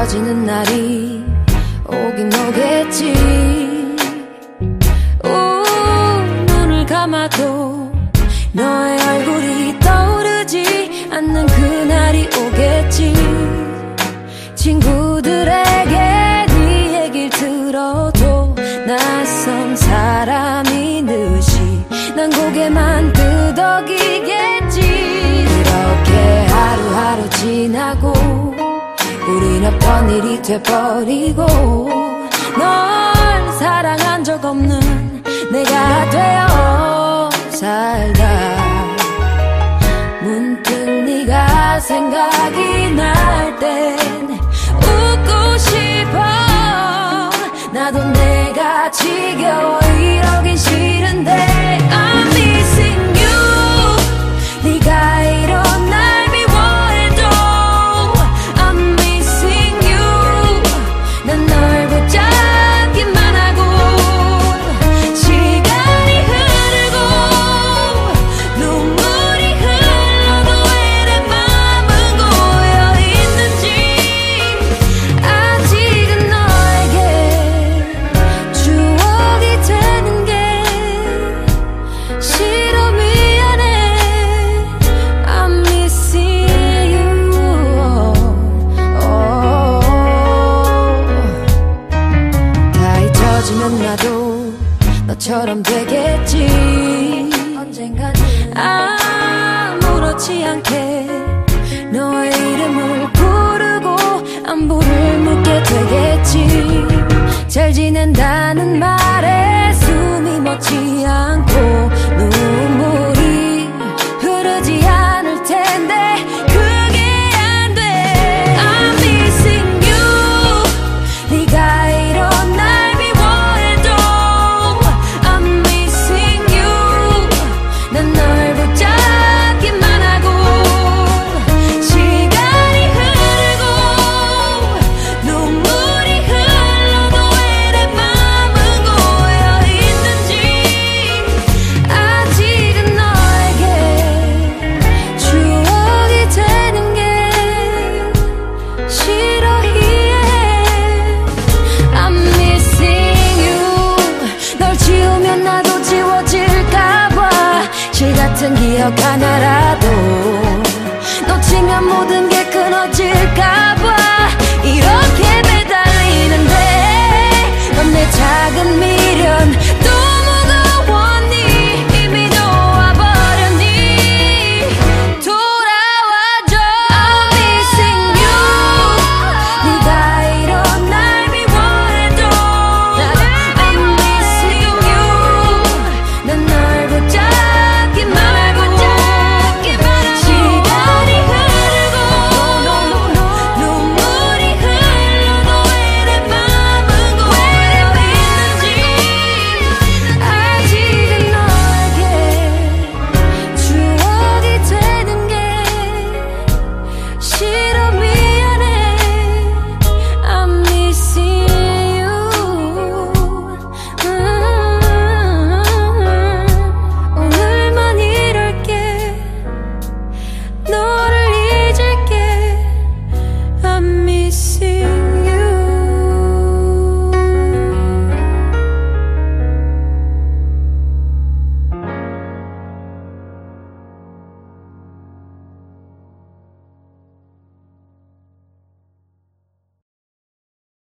잊혀지는 날이 오긴 오겠지. 눈을 감아도 너의 얼굴이 떠오르지 않는 그날이 오겠지. 친구들에게 네 얘길 들어도 낯선 사람인 듯이 난 고개만 끄덕이겠지. 이렇게 하루하루 지나고 우린 없던 일이 돼버리고 널 사랑한 적 없는 내가 되어 살다 문득 네가 생각이 날 땐 웃고 싶어. 나도 내가 지겨워 이러긴 싫은데 I'm missing you. 네가 이런 날 미워해도 I'm missing you. 난 널 붙잡기만 하고 시간이 흐르고 눈물이 흘러도 왜 내 맘은 고여있는지. 아직은 너에게 추억이 되는 게 싫어. 미안해 I'm missing you. 다 잊혀지면 나도 너처럼 되겠지. 언젠간 아무렇지 않게 너의 이름을 부르고 안부를 묻게 되겠지. 잘 지낸다는 말에 숨이 멎지 않고 눈물이 흐르지 않을 텐데 그게 안 돼. I'm missing you. 네가 이런 날 미워해도 I'm missing you. 난 널 붙잡기만 하고 시간이 흐르고 눈물이 흘러도 왜 내 맘은 고여있는지. 아직은 너에게 추억이 되는 게 싫어. I'm missing you. 널 지우면 나도 지워질까봐 실 같은 기억 하나라도 놓치면 모든 게 끊어질까봐 이렇게 매달리는데 넌 내 작은 미련